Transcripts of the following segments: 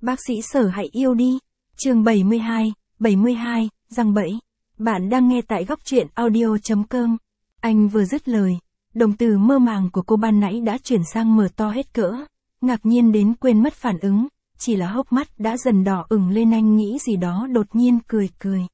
Bác sĩ Sở hãy yêu đi. Chương 72, răng bẫy. Bạn đang nghe tại góc truyện audio.com. Anh vừa dứt lời, đồng từ mơ màng của cô ban nãy đã chuyển sang mở to hết cỡ, ngạc nhiên đến quên mất phản ứng, chỉ là hốc mắt đã dần đỏ ửng lên. Anh nghĩ gì đó đột nhiên cười.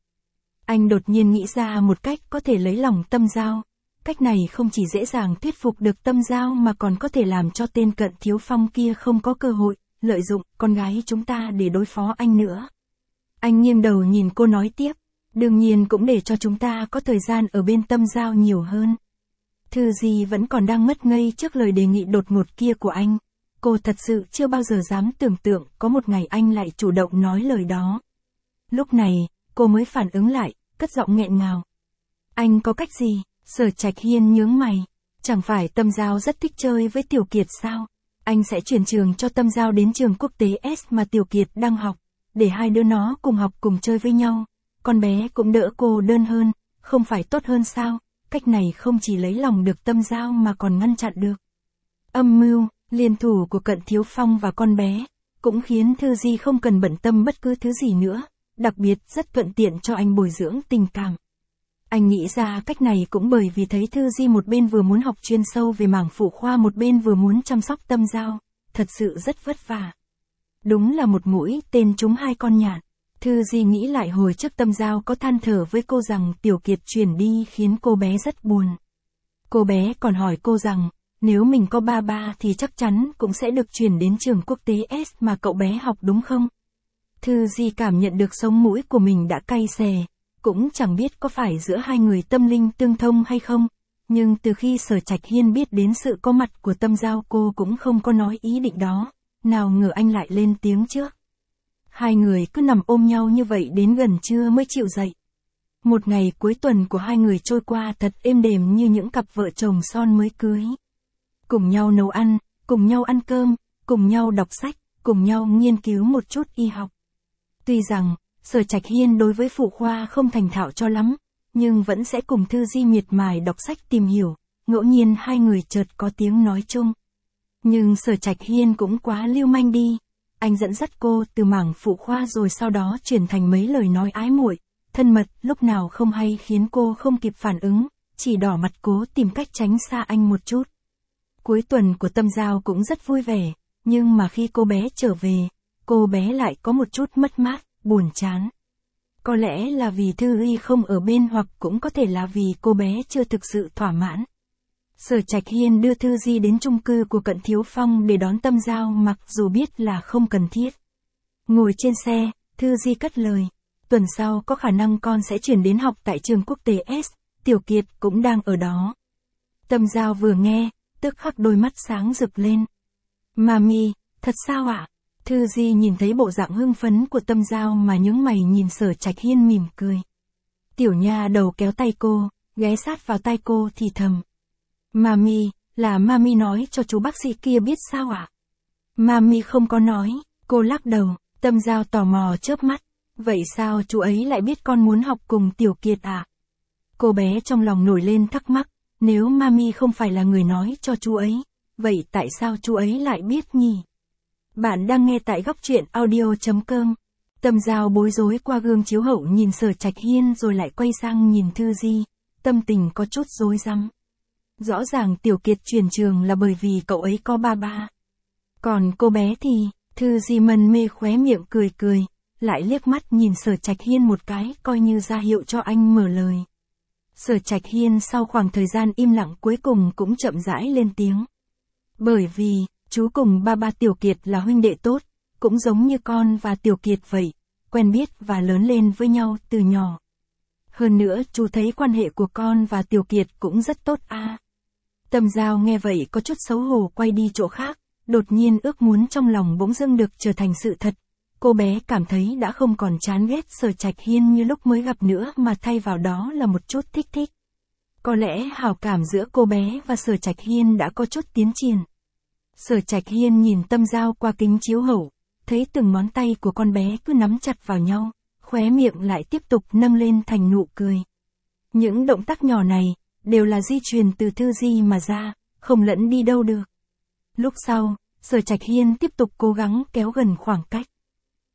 Anh đột nhiên nghĩ ra một cách có thể lấy lòng Tâm Giao. Cách này không chỉ dễ dàng thuyết phục được Tâm Giao mà còn có thể làm cho tên Cận Thiếu Phong kia không có cơ hội lợi dụng con gái chúng ta để đối phó anh nữa. Anh nghiêng đầu nhìn cô nói tiếp, đương nhiên cũng để cho chúng ta có thời gian ở bên Tâm Giao nhiều hơn. Thư Di vẫn còn đang ngất ngây trước lời đề nghị đột ngột kia của anh. Cô thật sự chưa bao giờ dám tưởng tượng có một ngày anh lại chủ động nói lời đó. Lúc này, cô mới phản ứng lại, cất giọng nghẹn ngào. Anh có cách gì? Sở Trạch Hiên nhướng mày. Chẳng phải Tâm Giao rất thích chơi với Tiểu Kiệt sao? Anh sẽ chuyển trường cho Tâm Giao đến trường quốc tế S mà Tiểu Kiệt đang học, để hai đứa nó cùng học cùng chơi với nhau. Con bé cũng đỡ cô đơn hơn, không phải tốt hơn sao? Cách này không chỉ lấy lòng được Tâm Giao mà còn ngăn chặn được âm mưu, liên thủ của Cận Thiếu Phong và con bé, cũng khiến Thư Di không cần bận tâm bất cứ thứ gì nữa, đặc biệt rất thuận tiện cho anh bồi dưỡng tình cảm. Anh nghĩ ra cách này cũng bởi vì thấy Thư Di một bên vừa muốn học chuyên sâu về mảng phụ khoa một bên vừa muốn chăm sóc Tâm Giao, thật sự rất vất vả. Đúng là một mũi tên trúng hai con nhạn. Thư Di nghĩ lại hồi trước Tâm Giao có than thở với cô rằng Tiểu Kiệt chuyển đi khiến cô bé rất buồn. Cô bé còn hỏi cô rằng, nếu mình có ba thì chắc chắn cũng sẽ được chuyển đến trường quốc tế S mà cậu bé học đúng không? Thư Di cảm nhận được sống mũi của mình đã cay xè, cũng chẳng biết có phải giữa hai người tâm linh tương thông hay không, nhưng từ khi Sở Trạch Hiên biết đến sự có mặt của Tâm Giao cô cũng không có nói ý định đó, nào ngờ anh lại lên tiếng trước. Hai người cứ nằm ôm nhau như vậy đến gần trưa mới chịu dậy. Một ngày cuối tuần của hai người trôi qua thật êm đềm như những cặp vợ chồng son mới cưới. Cùng nhau nấu ăn, cùng nhau ăn cơm, cùng nhau đọc sách, cùng nhau nghiên cứu một chút y học. Tuy rằng, Sở Trạch Hiên đối với phụ khoa không thành thạo cho lắm, nhưng vẫn sẽ cùng Thư Di miệt mài đọc sách tìm hiểu, ngẫu nhiên hai người chợt có tiếng nói chung. Nhưng Sở Trạch Hiên cũng quá lưu manh đi. Anh dẫn dắt cô từ mảng phụ khoa rồi sau đó chuyển thành mấy lời nói ái muội, thân mật, lúc nào không hay khiến cô không kịp phản ứng, chỉ đỏ mặt cố tìm cách tránh xa anh một chút. Cuối tuần của Tâm Giao cũng rất vui vẻ, nhưng mà khi cô bé trở về, cô bé lại có một chút mất mát, buồn chán. Có lẽ là vì Thư Y không ở bên hoặc cũng có thể là vì cô bé chưa thực sự thỏa mãn. Sở Trạch Hiên đưa Thư Di đến chung cư của Cận Thiếu Phong để đón Tâm Giao mặc dù biết là không cần thiết. Ngồi trên xe, Thư Di cất lời, tuần sau có khả năng con sẽ chuyển đến học tại trường quốc tế S, Tiểu Kiệt cũng đang ở đó. Tâm Giao vừa nghe, tức khắc đôi mắt sáng rực lên. Mami, thật sao ạ? Thư Di nhìn thấy bộ dạng hưng phấn của Tâm Giao mà nhướng mày nhìn Sở Trạch Hiên mỉm cười. Tiểu nha đầu kéo tay cô, ghé sát vào tai cô thì thầm. Mami, là Mami nói cho chú bác sĩ kia biết sao ạ? Mami không có nói, cô lắc đầu. Tâm Giao tò mò chớp mắt. Vậy sao chú ấy lại biết con muốn học cùng Tiểu Kiệt ạ? Cô bé trong lòng nổi lên thắc mắc, nếu Mami không phải là người nói cho chú ấy, vậy tại sao chú ấy lại biết nhỉ? Bạn đang nghe tại góc truyện audio.com. Tâm Giao bối rối qua gương chiếu hậu nhìn Sở Trạch Hiên rồi lại quay sang nhìn Thư Di, tâm tình có chút rối rắm. Rõ ràng Tiểu Kiệt chuyển trường là bởi vì cậu ấy có ba. Còn cô bé thì, Thư Di mân mê khóe miệng cười, lại liếc mắt nhìn Sở Trạch Hiên một cái coi như ra hiệu cho anh mở lời. Sở Trạch Hiên sau khoảng thời gian im lặng cuối cùng cũng chậm rãi lên tiếng. Bởi vì, chú cùng ba Tiểu Kiệt là huynh đệ tốt, cũng giống như con và Tiểu Kiệt vậy, quen biết và lớn lên với nhau từ nhỏ. Hơn nữa chú thấy quan hệ của con và Tiểu Kiệt cũng rất tốt à. Tâm Giao nghe vậy có chút xấu hổ quay đi chỗ khác, đột nhiên ước muốn trong lòng bỗng dưng được trở thành sự thật. Cô bé cảm thấy đã không còn chán ghét Sở Trạch Hiên như lúc mới gặp nữa mà thay vào đó là một chút thích. Có lẽ hảo cảm giữa cô bé và Sở Trạch Hiên đã có chút tiến triển. Sở Trạch Hiên nhìn Tâm Giao qua kính chiếu hậu, thấy từng ngón tay của con bé cứ nắm chặt vào nhau, khóe miệng lại tiếp tục nâng lên thành nụ cười. Những động tác nhỏ này, đều là di truyền từ Thư Di mà ra, không lẫn đi đâu được. Lúc sau, Sở Trạch Hiên tiếp tục cố gắng kéo gần khoảng cách.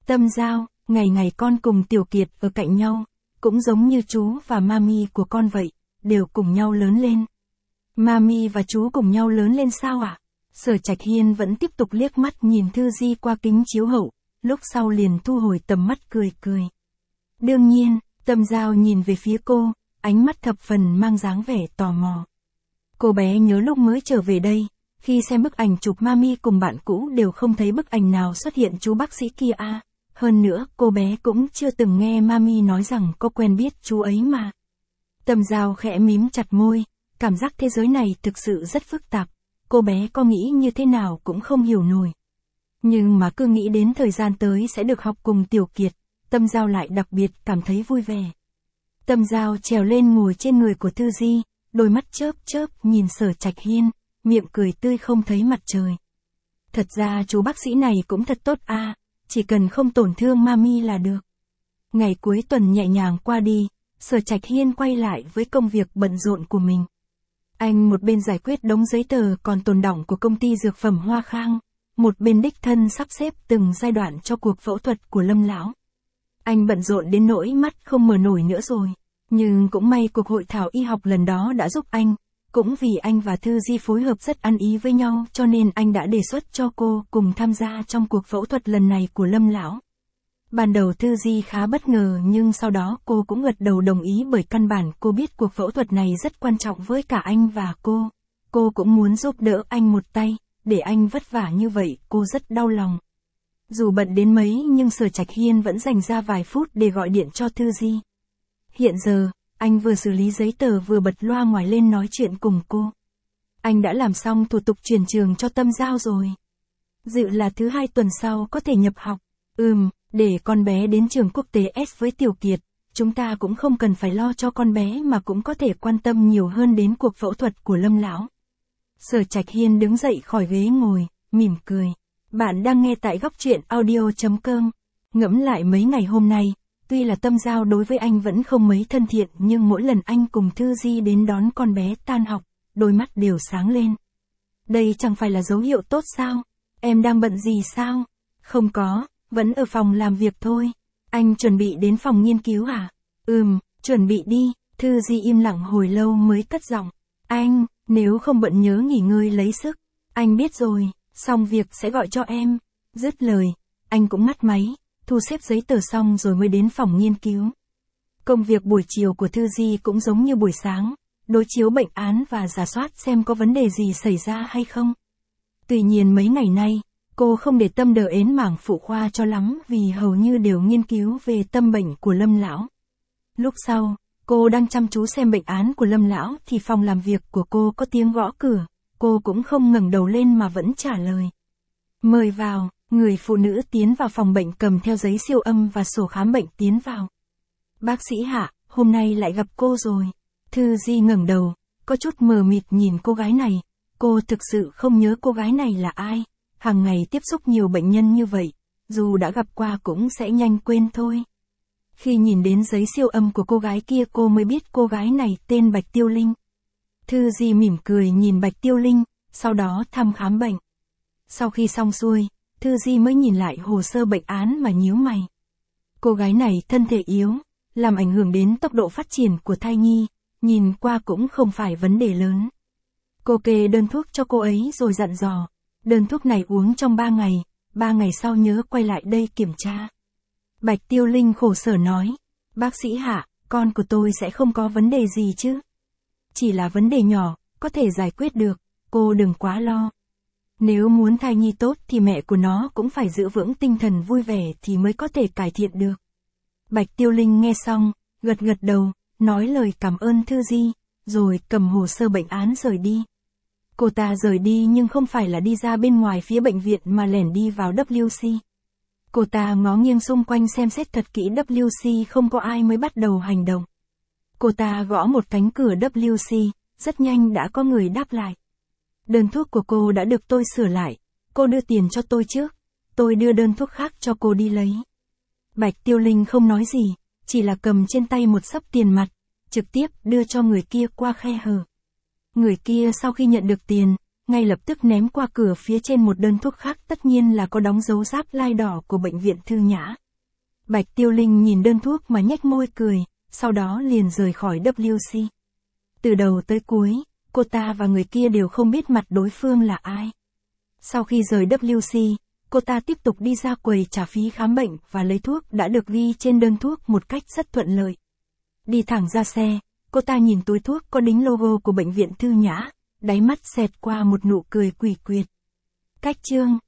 Tâm Giao, ngày ngày con cùng Tiểu Kiệt ở cạnh nhau, cũng giống như chú và mami của con vậy, đều cùng nhau lớn lên. Mami và chú cùng nhau lớn lên sao ạ? Sở Trạch Hiên vẫn tiếp tục liếc mắt nhìn Thư Di qua kính chiếu hậu, lúc sau liền thu hồi tầm mắt cười cười. Đương nhiên, Tâm Giao nhìn về phía cô, ánh mắt thập phần mang dáng vẻ tò mò. Cô bé nhớ lúc mới trở về đây, khi xem bức ảnh chụp mami cùng bạn cũ đều không thấy bức ảnh nào xuất hiện chú bác sĩ kia à. Hơn nữa, cô bé cũng chưa từng nghe mami nói rằng có quen biết chú ấy mà. Tâm Giao khẽ mím chặt môi, cảm giác thế giới này thực sự rất phức tạp, cô bé có nghĩ như thế nào cũng không hiểu nổi. Nhưng mà cứ nghĩ đến thời gian tới sẽ được học cùng Tiểu Kiệt, Tâm Giao lại đặc biệt cảm thấy vui vẻ. Tâm Giao trèo lên ngồi trên người của Thư Di, đôi mắt chớp chớp nhìn Sở Trạch Hiên, miệng cười tươi không thấy mặt trời. Thật ra chú bác sĩ này cũng thật tốt à, chỉ cần không tổn thương mami là được. Ngày cuối tuần nhẹ nhàng qua đi, Sở Trạch Hiên quay lại với công việc bận rộn của mình. Anh một bên giải quyết đống giấy tờ còn tồn đọng của công ty dược phẩm Hoa Khang, một bên đích thân sắp xếp từng giai đoạn cho cuộc phẫu thuật của Lâm lão. Anh bận rộn đến nỗi mắt không mở nổi nữa rồi, nhưng cũng may cuộc hội thảo y học lần đó đã giúp anh, cũng vì anh và Thư Di phối hợp rất ăn ý với nhau cho nên anh đã đề xuất cho cô cùng tham gia trong cuộc phẫu thuật lần này của Lâm lão. Ban đầu Thư Di khá bất ngờ nhưng sau đó cô cũng gật đầu đồng ý bởi căn bản cô biết cuộc phẫu thuật này rất quan trọng với cả anh và cô. Cô cũng muốn giúp đỡ anh một tay, để anh vất vả như vậy cô rất đau lòng. Dù bận đến mấy nhưng Sở Trạch Hiên vẫn dành ra vài phút để gọi điện cho Thư Di. Hiện giờ, anh vừa xử lý giấy tờ vừa bật loa ngoài lên nói chuyện cùng cô. Anh đã làm xong thủ tục chuyển trường cho Tâm Giao rồi. Dự là thứ 2 tuần sau có thể nhập học. Để con bé đến trường quốc tế S với Tiểu Kiệt, chúng ta cũng không cần phải lo cho con bé mà cũng có thể quan tâm nhiều hơn đến cuộc phẫu thuật của Lâm lão. Sở Trạch Hiên đứng dậy khỏi ghế ngồi, mỉm cười. Bạn đang nghe tại góc truyện audio.com. Ngẫm lại mấy ngày hôm nay, tuy là Tâm Giao đối với anh vẫn không mấy thân thiện nhưng mỗi lần anh cùng Thư Di đến đón con bé tan học, đôi mắt đều sáng lên. Đây chẳng phải là dấu hiệu tốt sao? Em đang bận gì sao? Không có, vẫn ở phòng làm việc thôi. Anh chuẩn bị đến phòng nghiên cứu à? Chuẩn bị đi. Thư Di im lặng hồi lâu mới cất giọng. Anh, nếu không bận nhớ nghỉ ngơi lấy sức. Anh biết rồi, xong việc sẽ gọi cho em. Dứt lời, anh cũng ngắt máy, thu xếp giấy tờ xong rồi mới đến phòng nghiên cứu. Công việc buổi chiều của Thư Di cũng giống như buổi sáng, đối chiếu bệnh án và rà soát xem có vấn đề gì xảy ra hay không. Tuy nhiên mấy ngày nay, cô không để tâm đờ ến mảng phụ khoa cho lắm vì hầu như đều nghiên cứu về tâm bệnh của Lâm lão. Lúc sau, cô đang chăm chú xem bệnh án của Lâm lão thì phòng làm việc của cô có tiếng gõ cửa, cô cũng không ngẩng đầu lên mà vẫn trả lời. Mời vào, người phụ nữ tiến vào phòng bệnh cầm theo giấy siêu âm và sổ khám bệnh tiến vào. Bác sĩ Hạ, hôm nay lại gặp cô rồi. Thư Di ngẩng đầu, có chút mờ mịt nhìn cô gái này, cô thực sự không nhớ cô gái này là ai. Hàng ngày tiếp xúc nhiều bệnh nhân như vậy, dù đã gặp qua cũng sẽ nhanh quên thôi. Khi nhìn đến giấy siêu âm của cô gái kia cô mới biết cô gái này tên Bạch Tiêu Linh. Thư Di mỉm cười nhìn Bạch Tiêu Linh, sau đó thăm khám bệnh. Sau khi xong xuôi, Thư Di mới nhìn lại hồ sơ bệnh án mà nhíu mày. Cô gái này thân thể yếu, làm ảnh hưởng đến tốc độ phát triển của thai nhi, nhìn qua cũng không phải vấn đề lớn. Cô kê đơn thuốc cho cô ấy rồi dặn dò. Đơn thuốc này uống trong 3 ngày, 3 ngày sau nhớ quay lại đây kiểm tra. Bạch Tiêu Linh khổ sở nói, bác sĩ Hạ, con của tôi sẽ không có vấn đề gì chứ? Chỉ là vấn đề nhỏ, có thể giải quyết được, cô đừng quá lo. Nếu muốn thai nhi tốt thì mẹ của nó cũng phải giữ vững tinh thần vui vẻ thì mới có thể cải thiện được. Bạch Tiêu Linh nghe xong, gật gật đầu, nói lời cảm ơn Thư Di, rồi cầm hồ sơ bệnh án rời đi. Cô ta rời đi nhưng không phải là đi ra bên ngoài phía bệnh viện mà lẻn đi vào WC. Cô ta ngó nghiêng xung quanh xem xét thật kỹ WC không có ai mới bắt đầu hành động. Cô ta gõ một cánh cửa WC, rất nhanh đã có người đáp lại. Đơn thuốc của cô đã được tôi sửa lại, cô đưa tiền cho tôi trước, tôi đưa đơn thuốc khác cho cô đi lấy. Bạch Tiêu Linh không nói gì, chỉ là cầm trên tay một xấp tiền mặt, trực tiếp đưa cho người kia qua khe hở. Người kia sau khi nhận được tiền, ngay lập tức ném qua cửa phía trên một đơn thuốc khác, tất nhiên là có đóng dấu giáp lai đỏ của bệnh viện Thư Nhã. Bạch Tiêu Linh nhìn đơn thuốc mà nhếch môi cười, sau đó liền rời khỏi WC. Từ đầu tới cuối, cô ta và người kia đều không biết mặt đối phương là ai. Sau khi rời WC, cô ta tiếp tục đi ra quầy trả phí khám bệnh và lấy thuốc đã được ghi trên đơn thuốc một cách rất thuận lợi. Đi thẳng ra xe, cô ta nhìn túi thuốc có đính logo của bệnh viện Thư Nhã, đáy mắt xẹt qua một nụ cười quỷ quyệt. Cách chương